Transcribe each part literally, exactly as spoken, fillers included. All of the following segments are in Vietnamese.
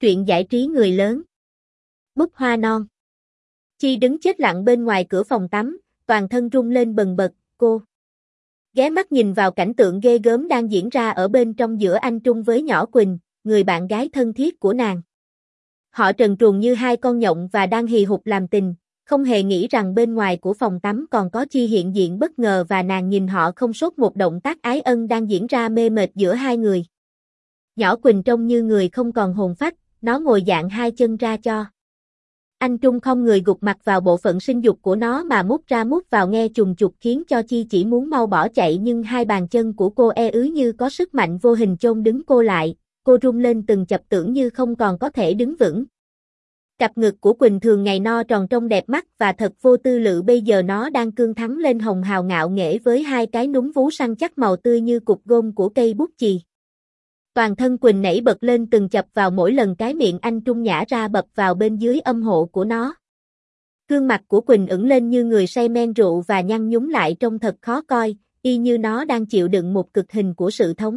Truyện giải trí người lớn. Búp hoa non. Chi đứng chết lặng bên ngoài cửa phòng tắm, toàn thân rung lên bần bật, cô ghé mắt nhìn vào cảnh tượng ghê gớm đang diễn ra ở bên trong giữa anh Trung với nhỏ Quỳnh, người bạn gái thân thiết của nàng. Họ trần truồng như hai con nhộng và đang hì hục làm tình, không hề nghĩ rằng bên ngoài của phòng tắm còn có Chi hiện diện bất ngờ và nàng nhìn họ không sót một động tác ái ân đang diễn ra mê mệt giữa hai người. Nhỏ Quỳnh trông như người không còn hồn phách, nó ngồi dạng hai chân ra cho anh Trung không người gục mặt vào bộ phận sinh dục của nó mà mút ra mút vào nghe trùng trục khiến cho Chi chỉ muốn mau bỏ chạy nhưng hai bàn chân của cô e ứ như có sức mạnh vô hình chôn đứng cô lại, cô rung lên từng chập tưởng như không còn có thể đứng vững. Cặp ngực của Quỳnh thường ngày no tròn trông đẹp mắt và thật vô tư lự bây giờ nó đang cương thắng lên hồng hào ngạo nghễ với hai cái núm vú săn chắc màu tươi như cục gôm của cây bút chì. Toàn thân Quỳnh nảy bật lên từng chập vào mỗi lần cái miệng anh Trung nhả ra bập vào bên dưới âm hộ của nó. Gương mặt của Quỳnh ửng lên như người say men rượu và nhăn nhúm lại trông thật khó coi, y như nó đang chịu đựng một cực hình của sự thống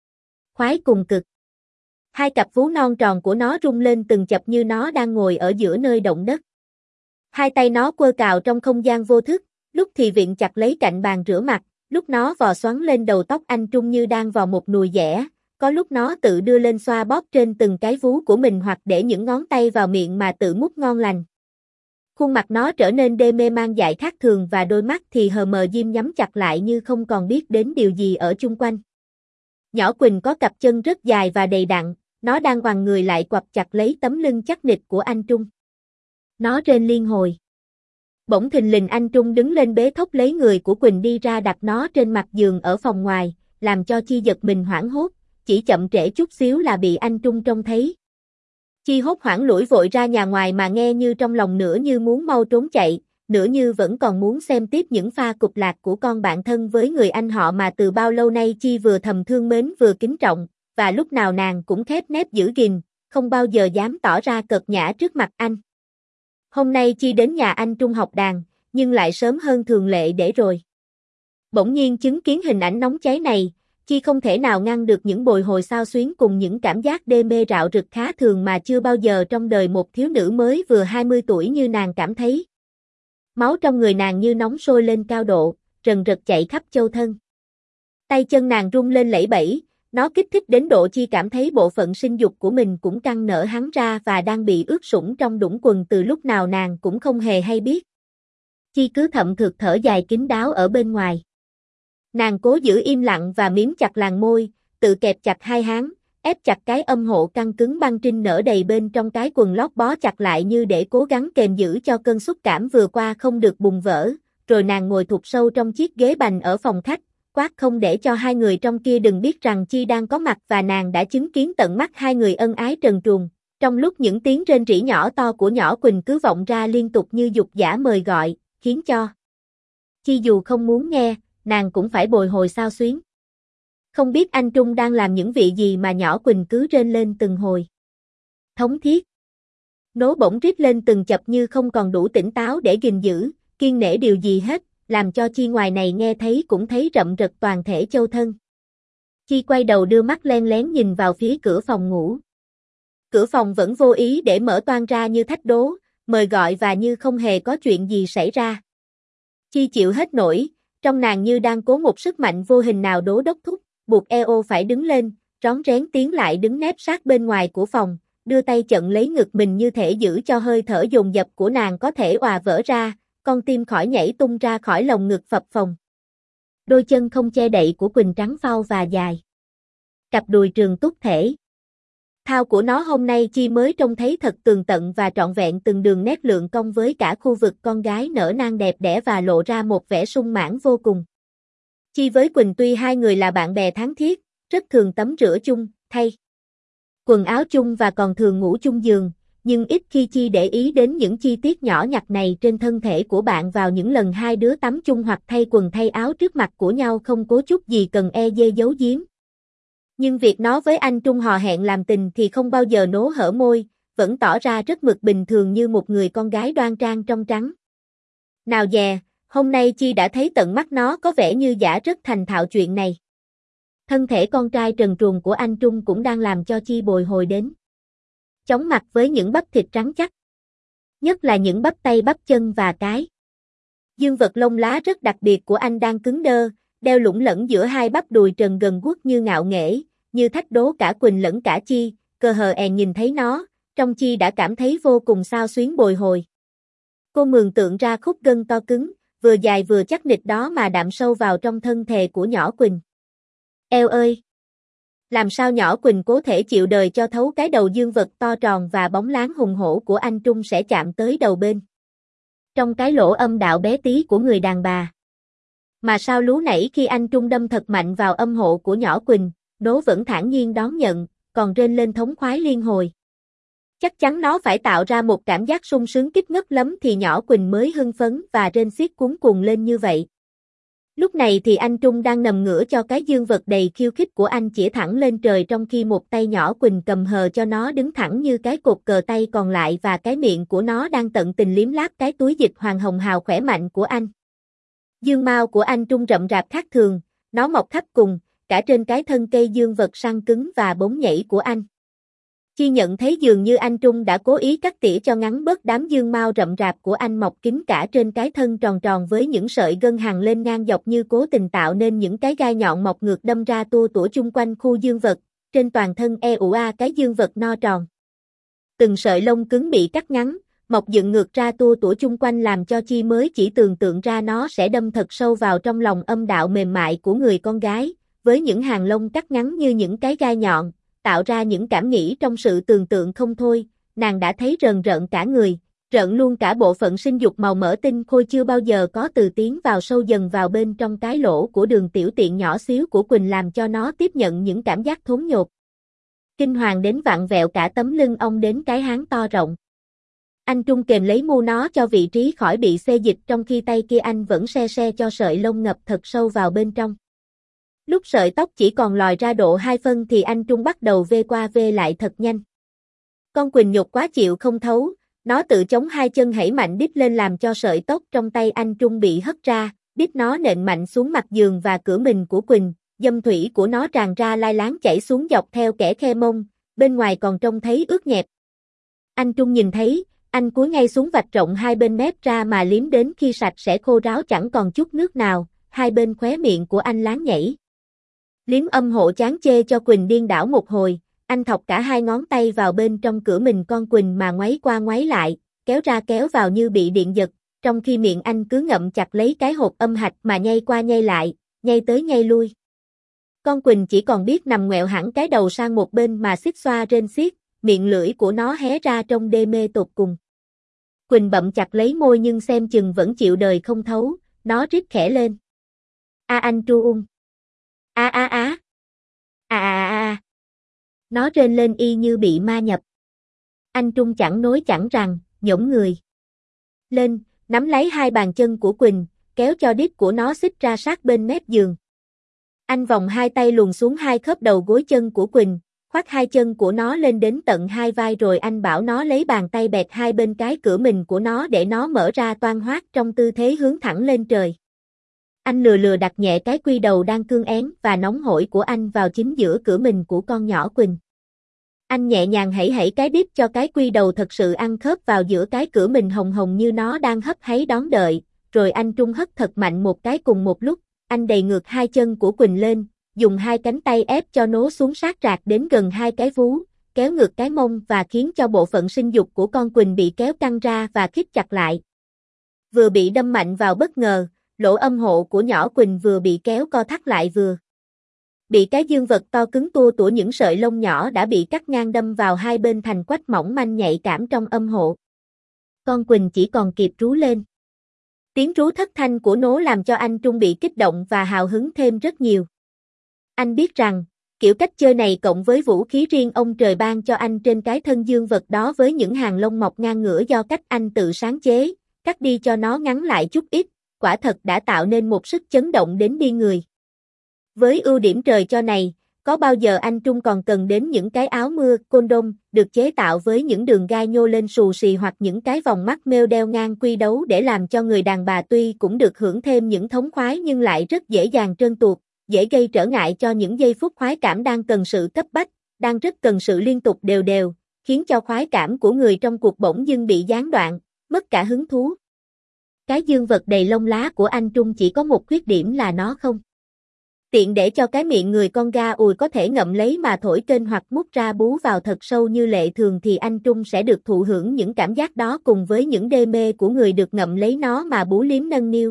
khoái cùng cực. Hai cặp vú non tròn của nó rung lên từng chập như nó đang ngồi ở giữa nơi động đất. Hai tay nó quơ cào trong không gian vô thức, lúc thì viện chặt lấy cạnh bàn rửa mặt, lúc nó vò xoắn lên đầu tóc anh Trung như đang vào một nùi dẻ. Có lúc nó tự đưa lên xoa bóp trên từng cái vú của mình hoặc để những ngón tay vào miệng mà tự mút ngon lành. Khuôn mặt nó trở nên đê mê man dại khác thường và đôi mắt thì hờ mờ diêm nhắm chặt lại như không còn biết đến điều gì ở chung quanh. Nhỏ Quỳnh có cặp chân rất dài và đầy đặn, nó đang quằn người lại quặp chặt lấy tấm lưng chắc nịch của anh Trung. Nó rên liên hồi. Bỗng thình lình anh Trung đứng lên bế thốc lấy người của Quỳnh đi ra đặt nó trên mặt giường ở phòng ngoài, làm cho Chi giật mình hoảng hốt. Chỉ chậm trễ chút xíu là bị anh Trung trông thấy. Chi hốt hoảng lủi vội ra nhà ngoài mà nghe như trong lòng nửa như muốn mau trốn chạy, nửa như vẫn còn muốn xem tiếp những pha cục lạc của con bạn thân với người anh họ mà từ bao lâu nay Chi vừa thầm thương mến vừa kính trọng, và lúc nào nàng cũng khép nép giữ gìn, không bao giờ dám tỏ ra cợt nhã trước mặt anh. Hôm nay Chi đến nhà anh Trung học đàn, nhưng lại sớm hơn thường lệ để rồi. Bỗng nhiên chứng kiến hình ảnh nóng cháy này, Chi không thể nào ngăn được những bồi hồi xao xuyến cùng những cảm giác đê mê rạo rực khá thường mà chưa bao giờ trong đời một thiếu nữ mới vừa hai mươi tuổi như nàng cảm thấy. Máu trong người nàng như nóng sôi lên cao độ, rần rật chạy khắp châu thân. Tay chân nàng rung lên lẫy bẫy, nó kích thích đến độ Chi cảm thấy bộ phận sinh dục của mình cũng căng nở hắng ra và đang bị ướt sũng trong đũng quần từ lúc nào nàng cũng không hề hay biết. Chi cứ thậm thượt thở dài kín đáo ở bên ngoài. Nàng cố giữ im lặng và miếm chặt làn môi, tự kẹp chặt hai háng, ép chặt cái âm hộ căng cứng băng trinh nở đầy bên trong cái quần lót bó chặt lại như để cố gắng kềm giữ cho cơn xúc cảm vừa qua không được bùng vỡ, rồi nàng ngồi thụt sâu trong chiếc ghế bành ở phòng khách, quát không để cho hai người trong kia đừng biết rằng Chi đang có mặt và nàng đã chứng kiến tận mắt hai người ân ái trần truồng, trong lúc những tiếng rên rỉ nhỏ to của nhỏ Quỳnh cứ vọng ra liên tục như dục dã mời gọi, khiến cho Chi dù không muốn nghe, nàng cũng phải bồi hồi xao xuyến. Không biết anh Trung đang làm những vị gì mà nhỏ Quỳnh cứ rên lên từng hồi. Thống thiết. Nố bỗng rít lên từng chập như không còn đủ tỉnh táo để gìn giữ, kiên nể điều gì hết, làm cho Chi ngoài này nghe thấy cũng thấy rậm rật toàn thể châu thân. Chi quay đầu đưa mắt len lén nhìn vào phía cửa phòng ngủ. Cửa phòng vẫn vô ý để mở toang ra như thách đố, mời gọi và như không hề có chuyện gì xảy ra. Chi chịu hết nổi. Trong nàng như đang cố một sức mạnh vô hình nào đố đốc thúc, buộc e ô phải đứng lên, rón rén tiến lại đứng nép sát bên ngoài của phòng, đưa tay chận lấy ngực mình như thể giữ cho hơi thở dồn dập của nàng có thể òa vỡ ra, con tim khỏi nhảy tung ra khỏi lồng ngực phập phồng. Đôi chân không che đậy của Quỳnh trắng phau và dài. Cặp đùi trường túc thể. Thao của nó hôm nay Chi mới trông thấy thật tường tận và trọn vẹn từng đường nét lượng cong với cả khu vực con gái nở nang đẹp đẽ và lộ ra một vẻ sung mãn vô cùng. Chi với Quỳnh tuy hai người là bạn bè tháng thiết, rất thường tắm rửa chung, thay quần áo chung và còn thường ngủ chung giường, nhưng ít khi Chi để ý đến những chi tiết nhỏ nhặt này trên thân thể của bạn vào những lần hai đứa tắm chung hoặc thay quần thay áo trước mặt của nhau không cố chút gì cần e dê giấu giếm. Nhưng việc nó với anh Trung hò hẹn làm tình thì không bao giờ nố hở môi, vẫn tỏ ra rất mực bình thường như một người con gái đoan trang trong trắng. Nào dè, hôm nay Chi đã thấy tận mắt nó có vẻ như giả rất thành thạo chuyện này. Thân thể con trai trần truồng của anh Trung cũng đang làm cho Chi bồi hồi đến chóng mặt với những bắp thịt trắng chắc. Nhất là những bắp tay bắp chân và cái. Dương vật lông lá rất đặc biệt của anh đang cứng đơ, đeo lủng lẫn giữa hai bắp đùi trần gần guốc như ngạo nghễ, như thách đố cả Quỳnh lẫn cả Chi, cờ hờ èn nhìn thấy nó, trong Chi đã cảm thấy vô cùng xao xuyến bồi hồi. Cô mường tượng ra khúc gân to cứng, vừa dài vừa chắc nịch đó mà đạm sâu vào trong thân thể của nhỏ Quỳnh. Eo ơi! Làm sao nhỏ Quỳnh cố thể chịu đời cho thấu cái đầu dương vật to tròn và bóng láng hùng hổ của anh Trung sẽ chạm tới đầu bên. Trong cái lỗ âm đạo bé tí của người đàn bà. Mà sao lú nãy khi anh Trung đâm thật mạnh vào âm hộ của nhỏ Quỳnh, nó vẫn thản nhiên đón nhận, còn rên lên thống khoái liên hồi. Chắc chắn nó phải tạo ra một cảm giác sung sướng kích ngất lắm thì nhỏ Quỳnh mới hưng phấn và rên xiết cuống cuồng lên như vậy. Lúc này thì anh Trung đang nằm ngửa cho cái dương vật đầy khiêu khích của anh chĩa thẳng lên trời trong khi một tay nhỏ Quỳnh cầm hờ cho nó đứng thẳng như cái cột cờ tay còn lại và cái miệng của nó đang tận tình liếm láp cái túi dịch hoàng hồng hào khỏe mạnh của anh. Dương mao của anh Trung rậm rạp khác thường, nó mọc khắp cùng, cả trên cái thân cây dương vật săn cứng và bóng nhảy của anh. Chi nhận thấy dường như anh Trung đã cố ý cắt tỉa cho ngắn bớt đám dương mao rậm rạp của anh mọc kín cả trên cái thân tròn tròn với những sợi gân hằn lên ngang dọc như cố tình tạo nên những cái gai nhọn mọc ngược đâm ra tua tủa chung quanh khu dương vật, trên toàn thân e ụ a cái dương vật no tròn. Từng sợi lông cứng bị cắt ngắn, mọc dựng ngược ra tua tủa chung quanh làm cho Chi mới chỉ tưởng tượng ra nó sẽ đâm thật sâu vào trong lòng âm đạo mềm mại của người con gái, với những hàng lông cắt ngắn như những cái gai nhọn, tạo ra những cảm nghĩ trong sự tưởng tượng không thôi, nàng đã thấy rờn rợn cả người, rợn luôn cả bộ phận sinh dục màu mỡ tinh khôi chưa bao giờ có từ tiến vào sâu dần vào bên trong cái lỗ của đường tiểu tiện nhỏ xíu của Quỳnh làm cho nó tiếp nhận những cảm giác thốn nhột. Kinh hoàng đến vặn vẹo cả tấm lưng ông đến cái háng to rộng. Anh Trung kềm lấy mu nó cho vị trí khỏi bị xê dịch trong khi tay kia anh vẫn se se cho sợi lông ngập thật sâu vào bên trong. Lúc sợi tóc chỉ còn lòi ra độ hai phân thì anh Trung bắt đầu vê qua vê lại thật nhanh. Con Quỳnh nhục quá chịu không thấu, nó tự chống hai chân hãy mạnh đít lên làm cho sợi tóc trong tay anh Trung bị hất ra, đít nó nện mạnh xuống mặt giường và cửa mình của Quỳnh, dâm thủy của nó tràn ra lai láng chảy xuống dọc theo kẻ khe mông, bên ngoài còn trông thấy ướt nhẹp. Anh Trung nhìn thấy, anh cúi ngay xuống vạch rộng hai bên mép ra mà liếm đến khi sạch sẽ khô ráo chẳng còn chút nước nào, hai bên khóe miệng của anh láng nhảy. Liếm âm hộ chán chê cho Quỳnh điên đảo một hồi, anh thọc cả hai ngón tay vào bên trong cửa mình con Quỳnh mà ngoáy qua ngoáy lại, kéo ra kéo vào như bị điện giật, trong khi miệng anh cứ ngậm chặt lấy cái hộp âm hạch mà nhây qua nhây lại, nhây tới nhây lui. Con Quỳnh chỉ còn biết nằm ngoẹo hẳn cái đầu sang một bên mà xích xoa rên xiết, miệng lưỡi của nó hé ra trong đê mê tột cùng. Quỳnh bậm chặt lấy môi nhưng xem chừng vẫn chịu đời không thấu, nó rít khẽ lên. A anh Trung. A a a. A a a. Nó rên lên y như bị ma nhập. Anh Trung chẳng nói chẳng rằng, nhổm người lên, nắm lấy hai bàn chân của Quỳnh, kéo cho đít của nó xích ra sát bên mép giường. Anh vòng hai tay luồn xuống hai khớp đầu gối chân của Quỳnh, khoác hai chân của nó lên đến tận hai vai rồi anh bảo nó lấy bàn tay bẹt hai bên cái cửa mình của nó để nó mở ra toang hoác trong tư thế hướng thẳng lên trời. Anh lừa lừa đặt nhẹ cái quy đầu đang cương én và nóng hổi của anh vào chính giữa cửa mình của con nhỏ Quỳnh. Anh nhẹ nhàng hãy hãy cái đít cho cái quy đầu thật sự ăn khớp vào giữa cái cửa mình hồng hồng như nó đang hấp háy đón đợi, rồi anh Trung hất thật mạnh một cái cùng một lúc, anh đẩy ngược hai chân của Quỳnh lên, dùng hai cánh tay ép cho nó xuống sát rạc đến gần hai cái vú, kéo ngược cái mông và khiến cho bộ phận sinh dục của con Quỳnh bị kéo căng ra và khít chặt lại. Vừa bị đâm mạnh vào bất ngờ, lỗ âm hộ của nhỏ Quỳnh vừa bị kéo co thắt lại vừa bị cái dương vật to cứng tua tủa những sợi lông nhỏ đã bị cắt ngang đâm vào hai bên thành quách mỏng manh nhạy cảm trong âm hộ. Con Quỳnh chỉ còn kịp rú lên. Tiếng rú thất thanh của nó làm cho anh Trung bị kích động và hào hứng thêm rất nhiều. Anh biết rằng, kiểu cách chơi này cộng với vũ khí riêng ông trời ban cho anh trên cái thân dương vật đó với những hàng lông mọc ngang ngửa do cách anh tự sáng chế, cắt đi cho nó ngắn lại chút ít, quả thật đã tạo nên một sức chấn động đến điên người. Với ưu điểm trời cho này, có bao giờ anh Trung còn cần đến những cái áo mưa, condom, được chế tạo với những đường gai nhô lên xù xì hoặc những cái vòng mắt mêu đeo ngang quy đấu để làm cho người đàn bà tuy cũng được hưởng thêm những thống khoái nhưng lại rất dễ dàng trơn tuột, dễ gây trở ngại cho những giây phút khoái cảm đang cần sự cấp bách, đang rất cần sự liên tục đều đều, khiến cho khoái cảm của người trong cuộc bỗng dưng bị gián đoạn, mất cả hứng thú. Cái dương vật đầy lông lá của anh Trung chỉ có một khuyết điểm là nó không tiện để cho cái miệng người con ga ùi có thể ngậm lấy mà thổi kênh hoặc mút ra bú vào thật sâu như lệ thường thì anh Trung sẽ được thụ hưởng những cảm giác đó cùng với những đê mê của người được ngậm lấy nó mà bú liếm nâng niu.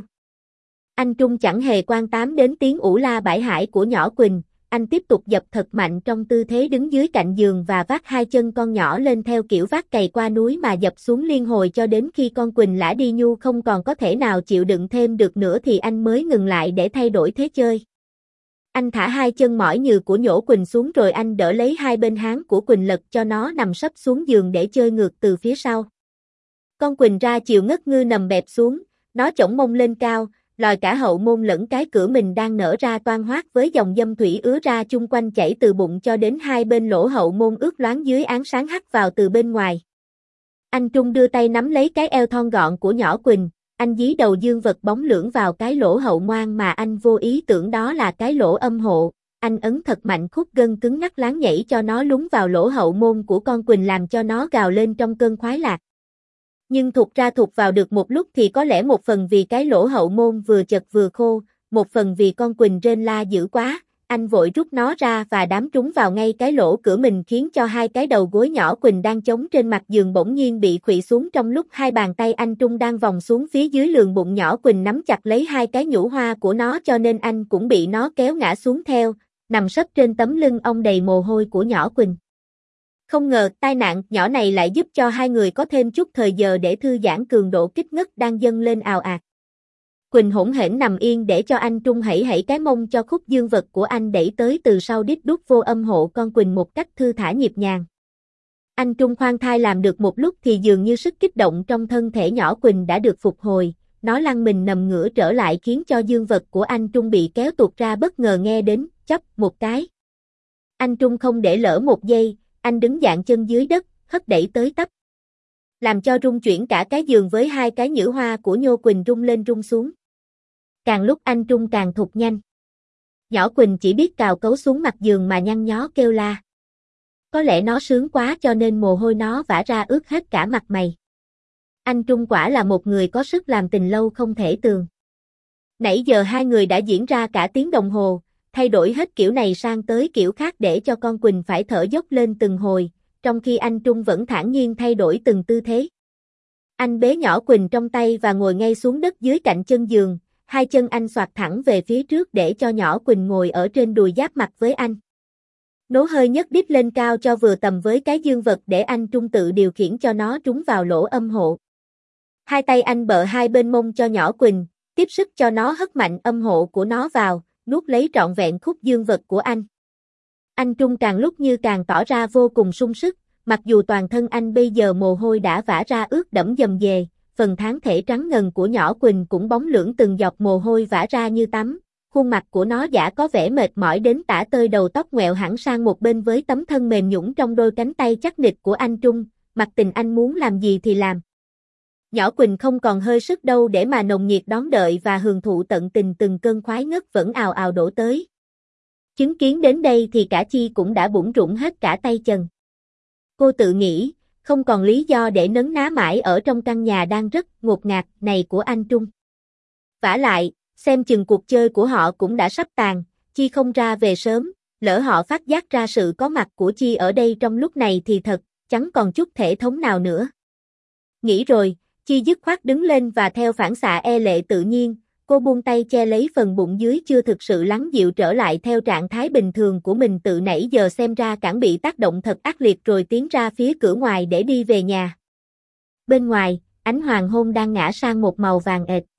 Anh Trung chẳng hề quan tám đến tiếng ủ la bãi hải của nhỏ Quỳnh, anh tiếp tục dập thật mạnh trong tư thế đứng dưới cạnh giường và vác hai chân con nhỏ lên theo kiểu vác cày qua núi mà dập xuống liên hồi cho đến khi con Quỳnh lả đi nhu không còn có thể nào chịu đựng thêm được nữa thì anh mới ngừng lại để thay đổi thế chơi. Anh thả hai chân mỏi nhừ của nhổ Quỳnh xuống rồi anh đỡ lấy hai bên háng của Quỳnh lật cho nó nằm sấp xuống giường để chơi ngược từ phía sau. Con Quỳnh ra chiều ngất ngư nằm bẹp xuống, nó chổng mông lên cao, lòi cả hậu môn lẫn cái cửa mình đang nở ra toang hoác với dòng dâm thủy ứa ra chung quanh chảy từ bụng cho đến hai bên lỗ hậu môn ướt loáng dưới ánh sáng hắt vào từ bên ngoài. Anh Trung đưa tay nắm lấy cái eo thon gọn của nhỏ Quỳnh, anh dí đầu dương vật bóng lưỡng vào cái lỗ hậu moang mà anh vô ý tưởng đó là cái lỗ âm hộ, anh ấn thật mạnh khúc gân cứng ngắc láng nhảy cho nó lún vào lỗ hậu môn của con Quỳnh làm cho nó gào lên trong cơn khoái lạc. Nhưng thụt ra thụt vào được một lúc thì có lẽ một phần vì cái lỗ hậu môn vừa chật vừa khô, một phần vì con Quỳnh rên la dữ quá, anh vội rút nó ra và đám trúng vào ngay cái lỗ cửa mình khiến cho hai cái đầu gối nhỏ Quỳnh đang chống trên mặt giường bỗng nhiên bị khuỵu xuống trong lúc hai bàn tay anh Trung đang vòng xuống phía dưới lườn bụng nhỏ Quỳnh nắm chặt lấy hai cái nhũ hoa của nó cho nên anh cũng bị nó kéo ngã xuống theo, nằm sấp trên tấm lưng ong đầy mồ hôi của nhỏ Quỳnh. Không ngờ tai nạn nhỏ này lại giúp cho hai người có thêm chút thời giờ để thư giãn cường độ kích ngất đang dâng lên ào ạt. Quỳnh hỗn hển nằm yên để cho anh Trung hãy hãy cái mông cho khúc dương vật của anh đẩy tới từ sau đít đút vô âm hộ con Quỳnh một cách thư thả nhịp nhàng. Anh Trung khoan thai làm được một lúc thì dường như sức kích động trong thân thể nhỏ Quỳnh đã được phục hồi, nó lăn mình nằm ngửa trở lại khiến cho dương vật của anh Trung bị kéo tuột ra bất ngờ nghe đến, chốc một cái. Anh Trung không để lỡ một giây, anh đứng dạn chân dưới đất, hất đẩy tới tấp. Làm cho rung chuyển cả cái giường với hai cái nhũ hoa của Nhô Quỳnh rung lên rung xuống. Càng lúc anh Trung càng thụt nhanh. Nhỏ Quỳnh chỉ biết cào cấu xuống mặt giường mà nhăn nhó kêu la. Có lẽ nó sướng quá cho nên mồ hôi nó vã ra ướt hết cả mặt mày. Anh Trung quả là một người có sức làm tình lâu không thể tường. Nãy giờ hai người đã diễn ra cả tiếng đồng hồ, thay đổi hết kiểu này sang tới kiểu khác để cho con Quỳnh phải thở dốc lên từng hồi, trong khi anh Trung vẫn thản nhiên thay đổi từng tư thế. Anh bế nhỏ Quỳnh trong tay và ngồi ngay xuống đất dưới cạnh chân giường, hai chân anh xoạc thẳng về phía trước để cho nhỏ Quỳnh ngồi ở trên đùi giáp mặt với anh. Nố hơi nhấc đít lên cao cho vừa tầm với cái dương vật để anh Trung tự điều khiển cho nó trúng vào lỗ âm hộ. Hai tay anh bợ hai bên mông cho nhỏ Quỳnh, tiếp sức cho nó hất mạnh âm hộ của nó vào, nuốt lấy trọn vẹn khúc dương vật của anh. Anh Trung càng lúc như càng tỏ ra vô cùng sung sức, mặc dù toàn thân anh bây giờ mồ hôi đã vã ra ướt đẫm dầm dề, phần thán thể trắng ngần của nhỏ Quỳnh cũng bóng lưỡng từng giọt mồ hôi vã ra như tắm, khuôn mặt của nó giả có vẻ mệt mỏi đến tả tơi đầu tóc ngoẹo hẳn sang một bên với tấm thân mềm nhũn trong đôi cánh tay chắc nịch của anh Trung, mặc tình anh muốn làm gì thì làm. Nhỏ Quỳnh không còn hơi sức đâu để mà nồng nhiệt đón đợi và hưởng thụ tận tình từng cơn khoái ngất vẫn ào ào đổ tới. Chứng kiến đến đây thì cả Chi cũng đã bủn rủn hết cả tay chân. Cô tự nghĩ, không còn lý do để nấn ná mãi ở trong căn nhà đang rất ngột ngạt này của anh Trung. Vả lại, xem chừng cuộc chơi của họ cũng đã sắp tàn, Chi không ra về sớm, lỡ họ phát giác ra sự có mặt của Chi ở đây trong lúc này thì thật, chẳng còn chút thể thống nào nữa. Nghĩ rồi, Chi dứt khoát đứng lên và theo phản xạ e lệ tự nhiên, cô buông tay che lấy phần bụng dưới chưa thực sự lắng dịu trở lại theo trạng thái bình thường của mình tự nãy giờ xem ra cản bị tác động thật ác liệt rồi tiến ra phía cửa ngoài để đi về nhà. Bên ngoài, ánh hoàng hôn đang ngã sang một màu vàng ệt.